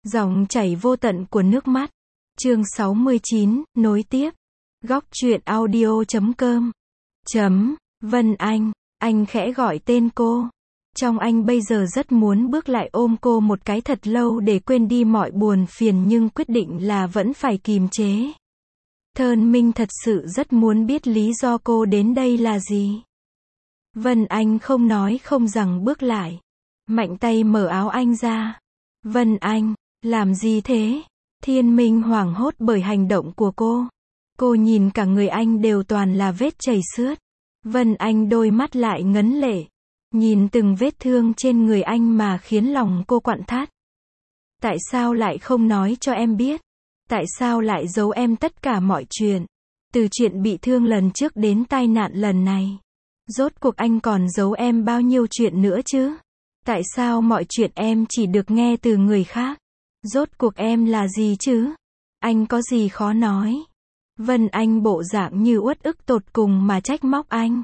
Dòng chảy vô tận của nước mắt. Chương 69, nối tiếp. Góc truyện audio.com. Vân anh khẽ gọi tên cô. Trong anh bây giờ rất muốn bước lại ôm cô một cái thật lâu để quên đi mọi buồn phiền nhưng quyết định là vẫn phải kìm chế. Thơn Minh thật sự rất muốn biết lý do cô đến đây là gì. Vân Anh không nói không rằng bước lại. Mạnh tay mở áo anh ra. Vân Anh, làm gì thế? Thiên Minh hoảng hốt bởi hành động của cô. Cô nhìn cả người anh đều toàn là vết chảy xước. Vân Anh đôi mắt lại ngấn lệ. Nhìn từng vết thương trên người anh mà khiến lòng cô quặn thắt. Tại sao lại không nói cho em biết? Tại sao lại giấu em tất cả mọi chuyện? Từ chuyện bị thương lần trước đến tai nạn lần này. Rốt cuộc anh còn giấu em bao nhiêu chuyện nữa chứ? Tại sao mọi chuyện em chỉ được nghe từ người khác? Rốt cuộc em là gì chứ? Anh có gì khó nói? Vân Anh bộ dạng như uất ức tột cùng mà trách móc anh.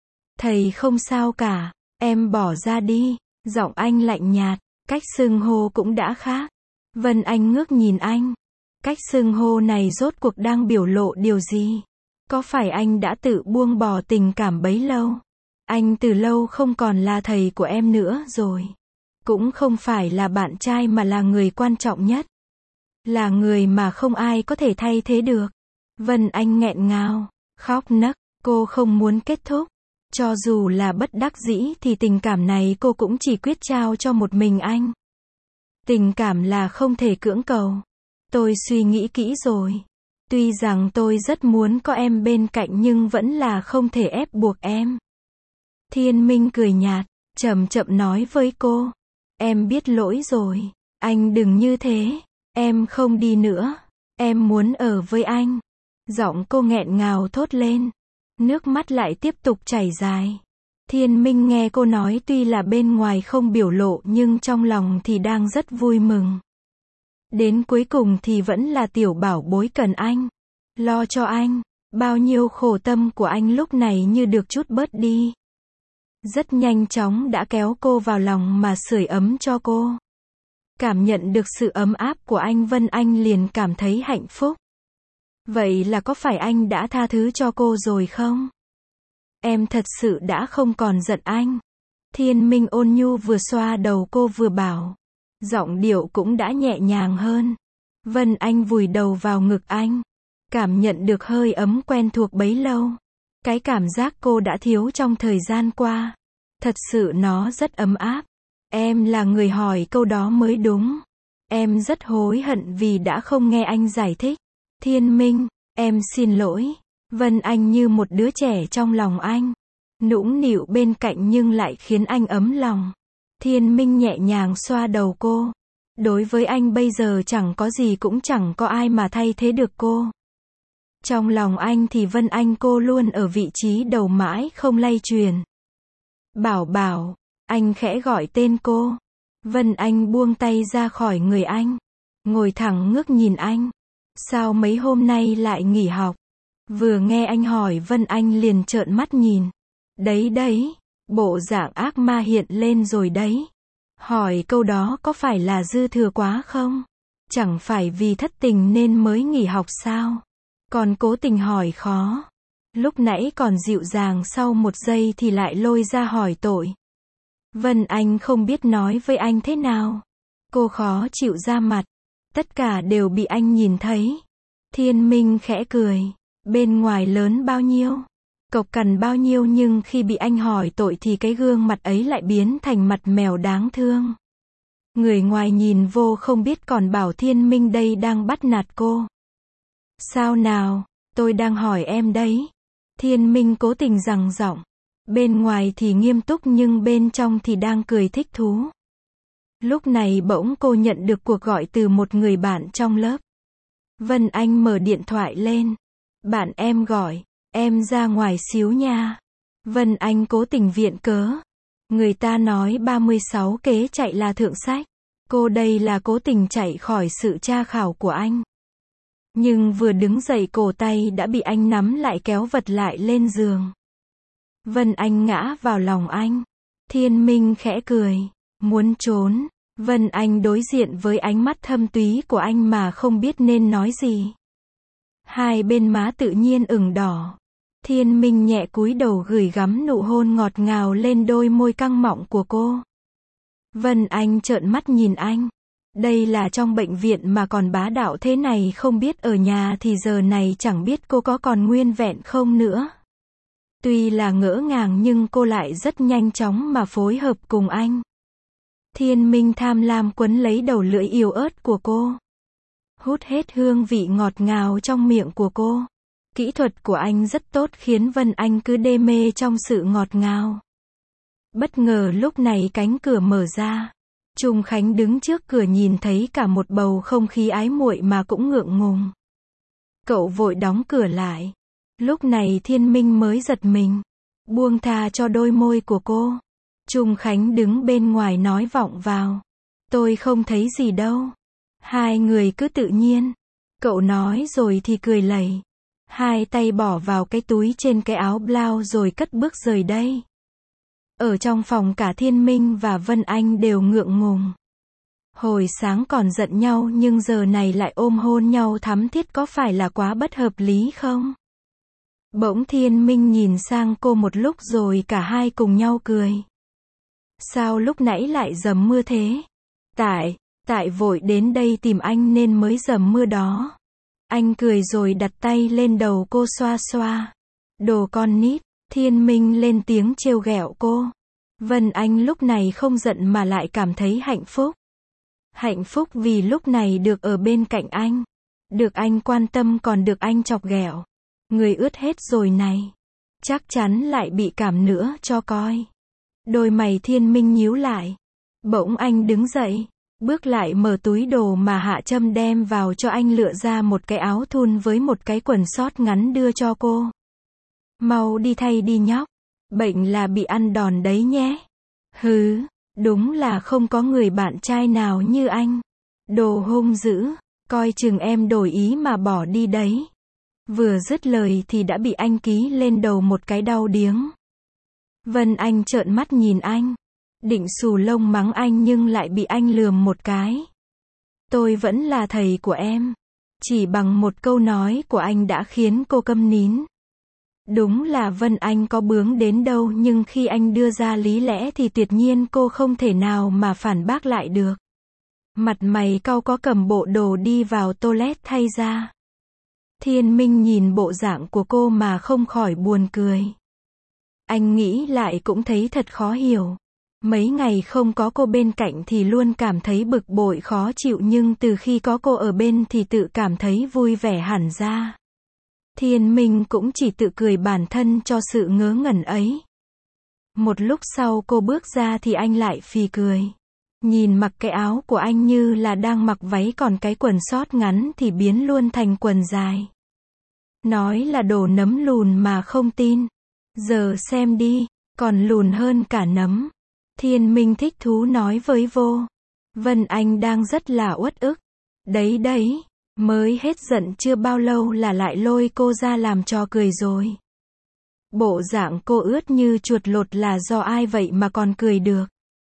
Thầy không sao cả, em bỏ ra đi. Giọng anh lạnh nhạt, cách xưng hô cũng đã khác. Vân Anh ngước nhìn anh. Cách xưng hô này rốt cuộc đang biểu lộ điều gì? Có phải anh đã tự buông bỏ tình cảm bấy lâu? Anh từ lâu không còn là thầy của em nữa rồi. Cũng không phải là bạn trai mà là người quan trọng nhất. Là người mà không ai có thể thay thế được. Vân Anh nghẹn ngào, khóc nấc, cô không muốn kết thúc. Cho dù là bất đắc dĩ thì tình cảm này cô cũng chỉ quyết trao cho một mình anh. Tình cảm là không thể cưỡng cầu. Tôi suy nghĩ kỹ rồi. Tuy rằng tôi rất muốn có em bên cạnh nhưng vẫn là không thể ép buộc em. Thiên Minh cười nhạt, chậm chậm nói với cô. Em biết lỗi rồi. Anh đừng như thế. Em không đi nữa. Em muốn ở với anh. Giọng cô nghẹn ngào thốt lên. Nước mắt lại tiếp tục chảy dài. Thiên Minh nghe cô nói tuy là bên ngoài không biểu lộ nhưng trong lòng thì đang rất vui mừng. Đến cuối cùng thì vẫn là tiểu bảo bối cần anh. Lo cho anh. Bao nhiêu khổ tâm của anh lúc này như được trút bớt đi. Rất nhanh chóng đã kéo cô vào lòng mà sưởi ấm cho cô. Cảm nhận được sự ấm áp của anh, Vân Anh liền cảm thấy hạnh phúc. Vậy là có phải anh đã tha thứ cho cô rồi không? Em thật sự đã không còn giận anh. Thiên Minh ôn nhu vừa xoa đầu cô vừa bảo. Giọng điệu cũng đã nhẹ nhàng hơn. Vân Anh vùi đầu vào ngực anh. Cảm nhận được hơi ấm quen thuộc bấy lâu. Cái cảm giác cô đã thiếu trong thời gian qua. Thật sự nó rất ấm áp. Em là người hỏi câu đó mới đúng. Em rất hối hận vì đã không nghe anh giải thích. Thiên Minh, em xin lỗi. Vân Anh như một đứa trẻ trong lòng anh. Nũng nịu bên cạnh nhưng lại khiến anh ấm lòng. Thiên Minh nhẹ nhàng xoa đầu cô. Đối với anh bây giờ chẳng có gì cũng chẳng có ai mà thay thế được cô. Trong lòng anh thì Vân Anh cô luôn ở vị trí đầu mãi không lay chuyển. Bảo Bảo, anh khẽ gọi tên cô. Vân Anh buông tay ra khỏi người anh. Ngồi thẳng ngước nhìn anh. Sao mấy hôm nay lại nghỉ học? Vừa nghe anh hỏi Vân Anh liền trợn mắt nhìn. Đấy, bộ dạng ác ma hiện lên rồi đấy. Hỏi câu đó có phải là dư thừa quá không? Chẳng phải vì thất tình nên mới nghỉ học sao? Còn cố tình hỏi khó. Lúc nãy còn dịu dàng sau một giây thì lại lôi ra hỏi tội. Vân Anh không biết nói với anh thế nào. Cô khó chịu ra mặt. Tất cả đều bị anh nhìn thấy. Thiên Minh khẽ cười. Bên ngoài lớn bao nhiêu? Cộc cằn bao nhiêu nhưng khi bị anh hỏi tội thì cái gương mặt ấy lại biến thành mặt mèo đáng thương. Người ngoài nhìn vô không biết còn bảo Thiên Minh đây đang bắt nạt cô. Sao nào? Tôi đang hỏi em đấy. Thiên Minh cố tình gằn giọng. Bên ngoài thì nghiêm túc nhưng bên trong thì đang cười thích thú. Lúc này bỗng cô nhận được cuộc gọi từ một người bạn trong lớp. Vân Anh mở điện thoại lên. Bạn em gọi. Em ra ngoài xíu nha. Vân Anh cố tình viện cớ. Người ta nói 36 kế chạy là thượng sách. Cô đây là cố tình chạy khỏi sự tra khảo của anh. Nhưng vừa đứng dậy cổ tay đã bị anh nắm lại kéo vật lại lên giường. Vân Anh ngã vào lòng anh. Thiên Minh khẽ cười. Muốn trốn. Vân Anh đối diện với ánh mắt thâm túy của anh mà không biết nên nói gì. Hai bên má tự nhiên ửng đỏ. Thiên Minh nhẹ cúi đầu gửi gắm nụ hôn ngọt ngào lên đôi môi căng mọng của cô. Vân Anh trợn mắt nhìn anh. Đây là trong bệnh viện mà còn bá đạo thế này, không biết ở nhà thì giờ này chẳng biết cô có còn nguyên vẹn không nữa. Tuy là ngỡ ngàng nhưng cô lại rất nhanh chóng mà phối hợp cùng anh. Thiên Minh tham lam quấn lấy đầu lưỡi yếu ớt của cô. Hút hết hương vị ngọt ngào trong miệng của cô. Kỹ thuật của anh rất tốt khiến Vân Anh cứ đê mê trong sự ngọt ngào. Bất ngờ lúc này cánh cửa mở ra. Trung Khánh đứng trước cửa nhìn thấy cả một bầu không khí ái muội mà cũng ngượng ngùng. Cậu vội đóng cửa lại. Lúc này Thiên Minh mới giật mình. Buông tha cho đôi môi của cô. Trung Khánh đứng bên ngoài nói vọng vào. Tôi không thấy gì đâu. Hai người cứ tự nhiên. Cậu nói rồi thì cười lầy. Hai tay bỏ vào cái túi trên cái áo blau rồi cất bước rời đây. Ở trong phòng cả Thiên Minh và Vân Anh đều ngượng ngùng. Hồi sáng còn giận nhau nhưng giờ này lại ôm hôn nhau thắm thiết, có phải là quá bất hợp lý không? Bỗng Thiên Minh nhìn sang cô một lúc rồi cả hai cùng nhau cười. Sao lúc nãy lại dầm mưa thế? Tại vội đến đây tìm anh nên mới dầm mưa đó. Anh cười rồi đặt tay lên đầu cô xoa xoa. Đồ con nít. Thiên Minh lên tiếng trêu ghẹo cô. Vân Anh lúc này không giận mà lại cảm thấy hạnh phúc. Hạnh phúc vì lúc này được ở bên cạnh anh. Được anh quan tâm còn được anh chọc ghẹo. Người ướt hết rồi này. Chắc chắn lại bị cảm nữa cho coi. Đôi mày Thiên Minh nhíu lại. Bỗng anh đứng dậy. Bước lại mở túi đồ mà Hạ Trâm đem vào cho anh, lựa ra một cái áo thun với một cái quần sót ngắn đưa cho cô. Mau đi thay đi nhóc. Bệnh là bị ăn đòn đấy nhé. Hứ, đúng là không có người bạn trai nào như anh. Đồ hung dữ, coi chừng em đổi ý mà bỏ đi đấy. Vừa dứt lời thì đã bị anh ký lên đầu một cái đau điếng. Vân Anh trợn mắt nhìn anh. Định xù lông mắng anh nhưng lại bị anh lườm một cái. Tôi vẫn là thầy của em. Chỉ bằng một câu nói của anh đã khiến cô câm nín. Đúng là Vân Anh có bướng đến đâu nhưng khi anh đưa ra lý lẽ thì tuyệt nhiên cô không thể nào mà phản bác lại được. Mặt mày cau có cầm bộ đồ đi vào toilet thay ra. Thiên Minh nhìn bộ dạng của cô mà không khỏi buồn cười. Anh nghĩ lại cũng thấy thật khó hiểu. Mấy ngày không có cô bên cạnh thì luôn cảm thấy bực bội khó chịu, nhưng từ khi có cô ở bên thì tự cảm thấy vui vẻ hẳn ra. Thiên Minh cũng chỉ tự cười bản thân cho sự ngớ ngẩn ấy. Một lúc sau cô bước ra thì anh lại phì cười. Nhìn mặc cái áo của anh như là đang mặc váy, còn cái quần sót ngắn thì biến luôn thành quần dài. Nói là đồ nấm lùn mà không tin. Giờ xem đi, còn lùn hơn cả nấm. Thiên Minh thích thú nói với vô. Vân Anh đang rất là uất ức. Đấy, mới hết giận chưa bao lâu là lại lôi cô ra làm trò cười rồi. Bộ dạng cô ướt như chuột lột là do ai vậy mà còn cười được.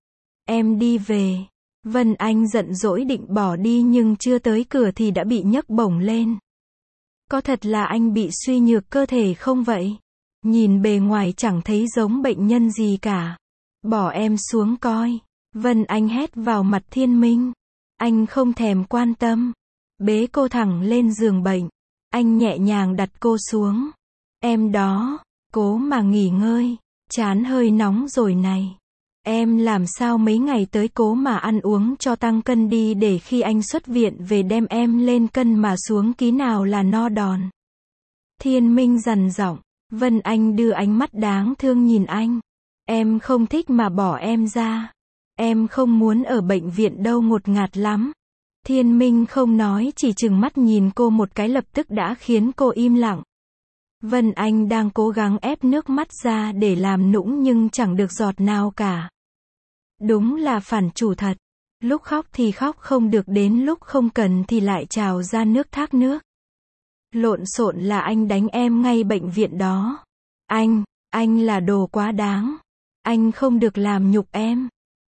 Em đi về. Vân Anh giận dỗi định bỏ đi nhưng chưa tới cửa thì đã bị nhấc bổng lên. Có thật là anh bị suy nhược cơ thể không vậy? Nhìn bề ngoài chẳng thấy giống bệnh nhân gì cả. Bỏ em xuống coi. Vân Anh hét vào mặt Thiên Minh. Anh không thèm quan tâm. Bế cô thẳng lên giường bệnh. Anh nhẹ nhàng đặt cô xuống. Em đó, cố mà nghỉ ngơi. Chán hơi nóng rồi này. Em làm sao mấy ngày tới cố mà ăn uống cho tăng cân đi, để khi anh xuất viện về đem em lên cân mà xuống ký nào là no đòn. Thiên Minh dằn giọng. Vân Anh đưa ánh mắt đáng thương nhìn anh. Em không thích mà bỏ em ra. Em không muốn ở bệnh viện đâu, ngột ngạt lắm. Thiên Minh không nói, chỉ trừng mắt nhìn cô một cái lập tức đã khiến cô im lặng. Vân Anh đang cố gắng ép nước mắt ra để làm nũng nhưng chẳng được giọt nào cả. Đúng là phản chủ thật. Lúc khóc thì khóc không được, đến lúc không cần thì lại trào ra nước thác nước. Lộn xộn là anh đánh em ngay bệnh viện đó. Anh là đồ quá đáng. Anh không được làm nhục em.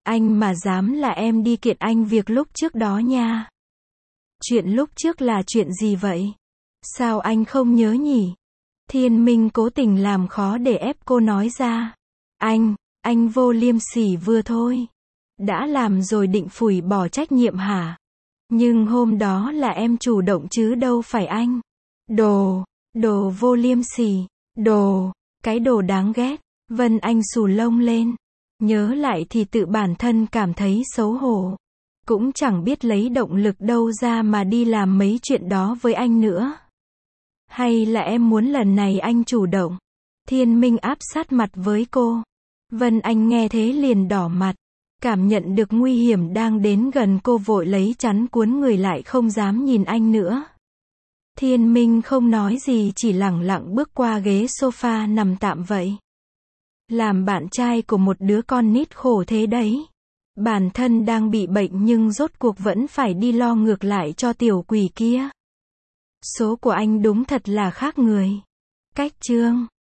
Anh mà dám là em đi kiện anh việc lúc trước đó nha. Chuyện lúc trước là chuyện gì vậy? Sao anh không nhớ nhỉ? Thiên Minh cố tình làm khó để ép cô nói ra. Anh vô liêm sỉ vừa thôi. Đã làm rồi định phủi bỏ trách nhiệm hả? Nhưng hôm đó là em chủ động chứ đâu phải anh. Đồ vô liêm sỉ. Cái đồ đáng ghét. Vân Anh xù lông lên. Nhớ lại thì tự bản thân cảm thấy xấu hổ. Cũng chẳng biết lấy động lực đâu ra mà đi làm mấy chuyện đó với anh nữa. Hay là em muốn lần này anh chủ động? Thiên Minh áp sát mặt với cô. Vân Anh nghe thế liền đỏ mặt. Cảm nhận được nguy hiểm đang đến gần, cô vội lấy chắn cuốn người lại, không dám nhìn anh nữa. Thiên Minh không nói gì, chỉ lẳng lặng bước qua ghế sofa nằm tạm vậy. Làm bạn trai của một đứa con nít khổ thế đấy. Bản thân đang bị bệnh nhưng rốt cuộc vẫn phải đi lo ngược lại cho tiểu quỷ kia. Số của anh đúng thật là khác người. Cách chương